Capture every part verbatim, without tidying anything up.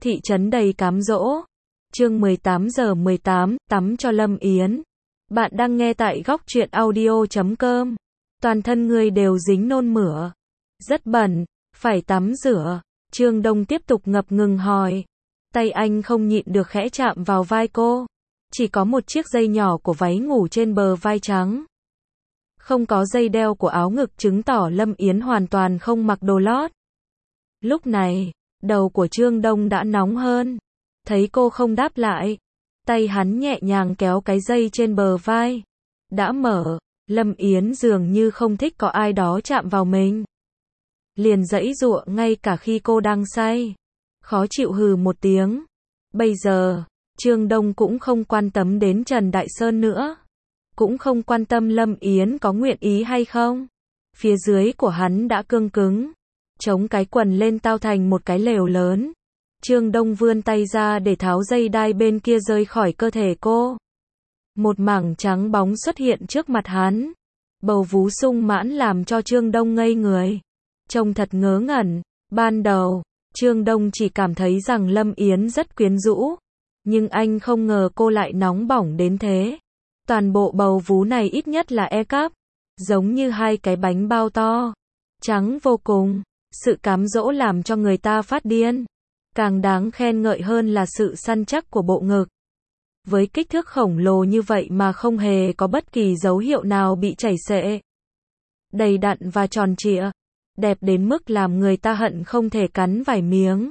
Thị trấn đầy cám dỗ. Chương mười tám giờ mười tám, tắm cho Lâm Yến. Bạn đang nghe tại góc truyện audio chấm com. Toàn thân người đều dính nôn mửa. Rất bẩn, phải tắm rửa. Trương Đông tiếp tục ngập ngừng hỏi. Tay anh không nhịn được khẽ chạm vào vai cô. Chỉ có một chiếc dây nhỏ của váy ngủ trên bờ vai trắng. Không có dây đeo của áo ngực chứng tỏ Lâm Yến hoàn toàn không mặc đồ lót. Lúc này, đầu của Trương Đông đã nóng hơn. Thấy cô không đáp lại, tay hắn nhẹ nhàng kéo cái dây trên bờ vai. Đã mở, Lâm Yến dường như không thích có ai đó chạm vào mình. Liền giãy giụa ngay cả khi cô đang say. Khó chịu hừ một tiếng. Bây giờ, Trương Đông cũng không quan tâm đến Trần Đại Sơn nữa. Cũng không quan tâm Lâm Yến có nguyện ý hay không. Phía dưới của hắn đã cương cứng. Chống cái quần lên tao thành một cái lều lớn. Trương Đông vươn tay ra để tháo dây đai bên kia rơi khỏi cơ thể cô. Một mảng trắng bóng xuất hiện trước mặt hắn. Bầu vú sung mãn làm cho Trương Đông ngây người. Trông thật ngớ ngẩn. Ban đầu, Trương Đông chỉ cảm thấy rằng Lâm Yến rất quyến rũ. Nhưng anh không ngờ cô lại nóng bỏng đến thế. Toàn bộ bầu vú này ít nhất là E cấp. Giống như hai cái bánh bao to. Trắng vô cùng. Sự cám dỗ làm cho người ta phát điên. Càng đáng khen ngợi hơn là sự săn chắc của bộ ngực. Với kích thước khổng lồ như vậy mà không hề có bất kỳ dấu hiệu nào bị chảy xệ. Đầy đặn và tròn trịa. Đẹp đến mức làm người ta hận không thể cắn vài miếng.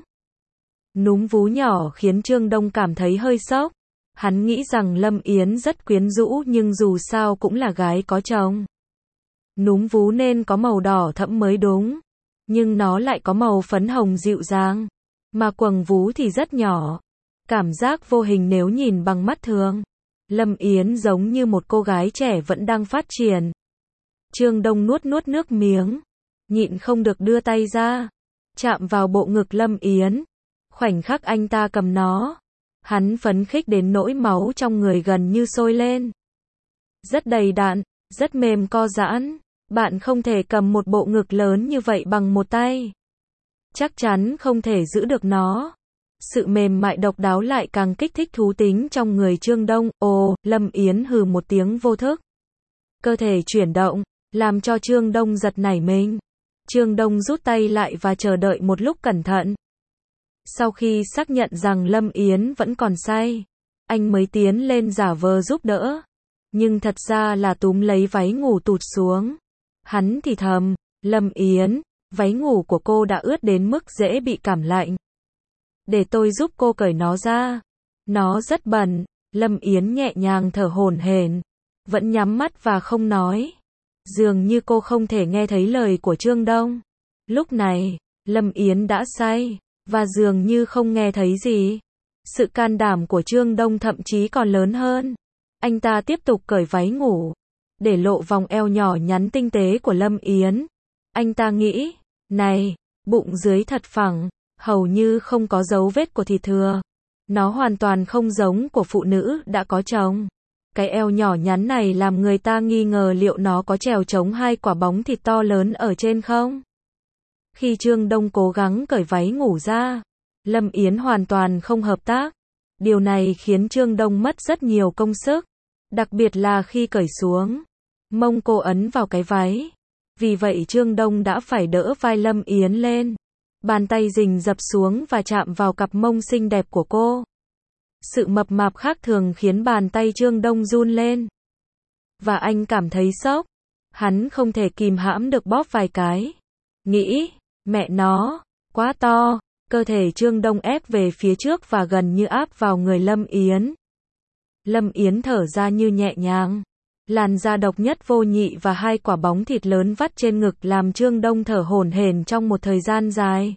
Núm vú nhỏ khiến Trương Đông cảm thấy hơi sốc. Hắn nghĩ rằng Lâm Yến rất quyến rũ nhưng dù sao cũng là gái có chồng. Núm vú nên có màu đỏ thẫm mới đúng. Nhưng nó lại có màu phấn hồng dịu dàng. Mà quầng vú thì rất nhỏ. Cảm giác vô hình nếu nhìn bằng mắt thường. Lâm Yến giống như một cô gái trẻ vẫn đang phát triển. Trương Đông nuốt nuốt nước miếng. Nhịn không được đưa tay ra. Chạm vào bộ ngực Lâm Yến. Khoảnh khắc anh ta cầm nó. Hắn phấn khích đến nỗi máu trong người gần như sôi lên. Rất đầy đặn, rất mềm co giãn. Bạn không thể cầm một bộ ngực lớn như vậy bằng một tay. Chắc chắn không thể giữ được nó. Sự mềm mại độc đáo lại càng kích thích thú tính trong người Trương Đông. Ồ, Lâm Yến hừ một tiếng vô thức. Cơ thể chuyển động, làm cho Trương Đông giật nảy mình. Trương Đông rút tay lại và chờ đợi một lúc cẩn thận. Sau khi xác nhận rằng Lâm Yến vẫn còn say, anh mới tiến lên giả vờ giúp đỡ. Nhưng thật ra là túm lấy váy ngủ tụt xuống. Hắn thì thầm, Lâm Yến, váy ngủ của cô đã ướt đến mức dễ bị cảm lạnh. Để tôi giúp cô cởi nó ra. Nó rất bẩn. Lâm Yến nhẹ nhàng thở hổn hển, vẫn nhắm mắt và không nói. Dường như cô không thể nghe thấy lời của Trương Đông. Lúc này, Lâm Yến đã say, và dường như không nghe thấy gì. Sự can đảm của Trương Đông thậm chí còn lớn hơn. Anh ta tiếp tục cởi váy ngủ, để lộ vòng eo nhỏ nhắn tinh tế của Lâm Yến. Anh ta nghĩ, này, bụng dưới thật phẳng, hầu như không có dấu vết của thịt thừa. Nó hoàn toàn không giống của phụ nữ đã có chồng. Cái eo nhỏ nhắn này làm người ta nghi ngờ liệu nó có trèo chống hai quả bóng thịt to lớn ở trên không. Khi Trương Đông cố gắng cởi váy ngủ ra, Lâm Yến hoàn toàn không hợp tác. Điều này khiến Trương Đông mất rất nhiều công sức. Đặc biệt là khi cởi xuống, mông cô ấn vào cái váy. Vì vậy Trương Đông đã phải đỡ vai Lâm Yến lên. Bàn tay rình rập xuống và chạm vào cặp mông xinh đẹp của cô. Sự mập mạp khác thường khiến bàn tay Trương Đông run lên. Và anh cảm thấy sốc. Hắn không thể kìm hãm được bóp vài cái. Nghĩ, mẹ nó, quá to. Cơ thể Trương Đông ép về phía trước và gần như áp vào người Lâm Yến. Lâm Yến thở ra như nhẹ nhàng. Làn da độc nhất vô nhị và hai quả bóng thịt lớn vắt trên ngực làm Trương Đông thở hổn hển trong một thời gian dài.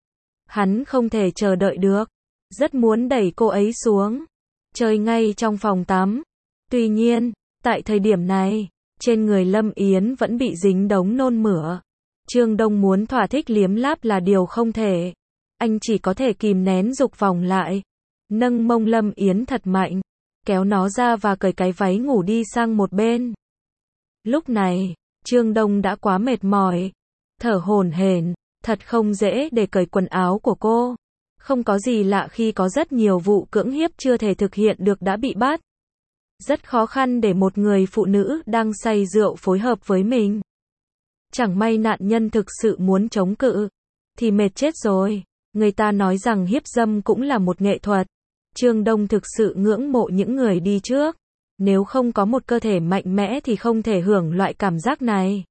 Hắn không thể chờ đợi được. Rất muốn đẩy cô ấy xuống. Chơi ngay trong phòng tắm. Tuy nhiên, tại thời điểm này, trên người Lâm Yến vẫn bị dính đống nôn mửa. Trương Đông muốn thỏa thích liếm láp là điều không thể. Anh chỉ có thể kìm nén dục vọng lại. Nâng mông Lâm Yến thật mạnh. Kéo nó ra và cởi cái váy ngủ đi sang một bên. Lúc này, Trương Đông đã quá mệt mỏi. Thở hổn hển, thật không dễ để cởi quần áo của cô. Không có gì lạ khi có rất nhiều vụ cưỡng hiếp chưa thể thực hiện được đã bị bắt. Rất khó khăn để một người phụ nữ đang say rượu phối hợp với mình. Chẳng may nạn nhân thực sự muốn chống cự, thì mệt chết rồi. Người ta nói rằng hiếp dâm cũng là một nghệ thuật. Trương Đông thực sự ngưỡng mộ những người đi trước. Nếu không có một cơ thể mạnh mẽ thì không thể hưởng loại cảm giác này.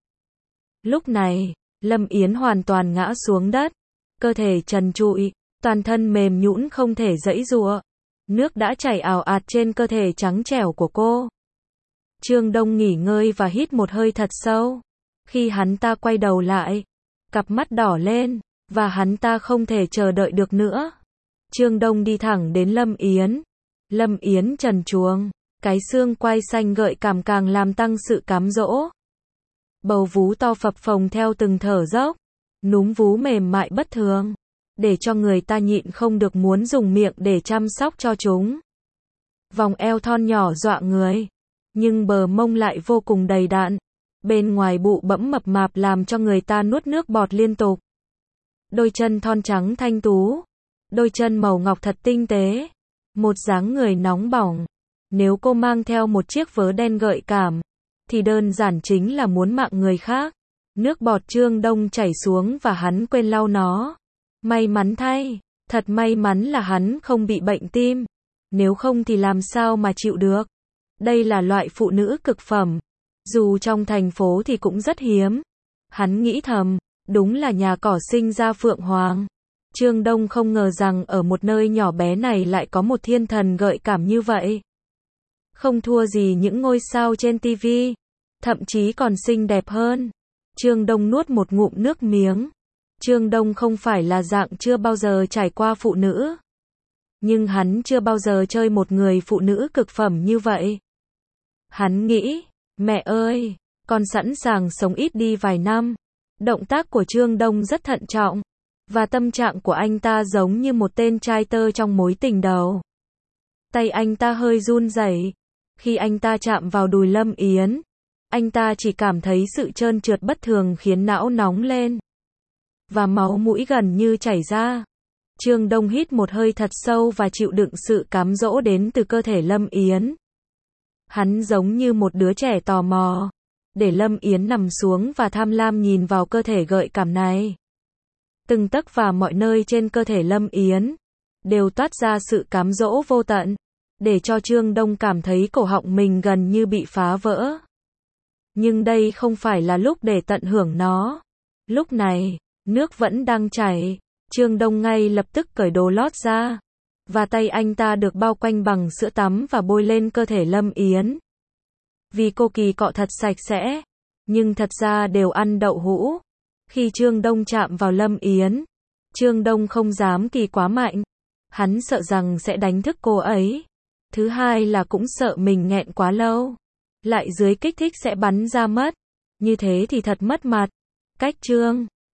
Lúc này, Lâm Yến hoàn toàn ngã xuống đất. Cơ thể trần trụi, toàn thân mềm nhũn không thể giãy giụa. Nước đã chảy ào ạt trên cơ thể trắng trẻo của cô. Trương Đông nghỉ ngơi và hít một hơi thật sâu. Khi hắn ta quay đầu lại, cặp mắt đỏ lên, và hắn ta không thể chờ đợi được nữa. Trương Đông đi thẳng đến Lâm Yến. Lâm Yến trần truồng, cái xương quai xanh gợi cảm càng làm tăng sự cám dỗ. Bầu vú to phập phồng theo từng thở dốc, núm vú mềm mại bất thường, để cho người ta nhịn không được muốn dùng miệng để chăm sóc cho chúng. Vòng eo thon nhỏ dọa người, nhưng bờ mông lại vô cùng đầy đặn. Bên ngoài bụ bẫm mập mạp làm cho người ta nuốt nước bọt liên tục. Đôi chân thon trắng thanh tú, đôi chân màu ngọc thật tinh tế, một dáng người nóng bỏng. Nếu cô mang theo một chiếc vớ đen gợi cảm, thì đơn giản chính là muốn mạng người khác. Nước bọt Trương Đông chảy xuống và hắn quên lau nó. May mắn thay, thật may mắn là hắn không bị bệnh tim. Nếu không thì làm sao mà chịu được. Đây là loại phụ nữ cực phẩm. Dù trong thành phố thì cũng rất hiếm. Hắn nghĩ thầm, đúng là nhà cỏ sinh ra phượng hoàng. Trương Đông không ngờ rằng ở một nơi nhỏ bé này lại có một thiên thần gợi cảm như vậy. Không thua gì những ngôi sao trên ti vi, thậm chí còn xinh đẹp hơn. Trương Đông nuốt một ngụm nước miếng. Trương Đông không phải là dạng chưa bao giờ trải qua phụ nữ. Nhưng hắn chưa bao giờ chơi một người phụ nữ cực phẩm như vậy. Hắn nghĩ, mẹ ơi, con sẵn sàng sống ít đi vài năm. Động tác của Trương Đông rất thận trọng. Và tâm trạng của anh ta giống như một tên trai tơ trong mối tình đầu. Tay anh ta hơi run rẩy. Khi anh ta chạm vào đùi Lâm Yến, anh ta chỉ cảm thấy sự trơn trượt bất thường khiến não nóng lên. Và máu mũi gần như chảy ra. Trương Đông hít một hơi thật sâu và chịu đựng sự cám dỗ đến từ cơ thể Lâm Yến. Hắn giống như một đứa trẻ tò mò. Để Lâm Yến nằm xuống và tham lam nhìn vào cơ thể gợi cảm này. Từng tấc và mọi nơi trên cơ thể Lâm Yến đều toát ra sự cám dỗ vô tận, để cho Trương Đông cảm thấy cổ họng mình gần như bị phá vỡ. Nhưng đây không phải là lúc để tận hưởng nó. Lúc này, nước vẫn đang chảy, Trương Đông ngay lập tức cởi đồ lót ra, và tay anh ta được bao quanh bằng sữa tắm và bôi lên cơ thể Lâm Yến. Vì cô kỳ cọ thật sạch sẽ, nhưng thật ra đều ăn đậu hũ. Khi Trương Đông chạm vào Lâm Yến, Trương Đông không dám kỳ quá mạnh. Hắn sợ rằng sẽ đánh thức cô ấy. Thứ hai là cũng sợ mình nghẹn quá lâu, lại dưới kích thích sẽ bắn ra mất. Như thế thì thật mất mặt. Cách Trương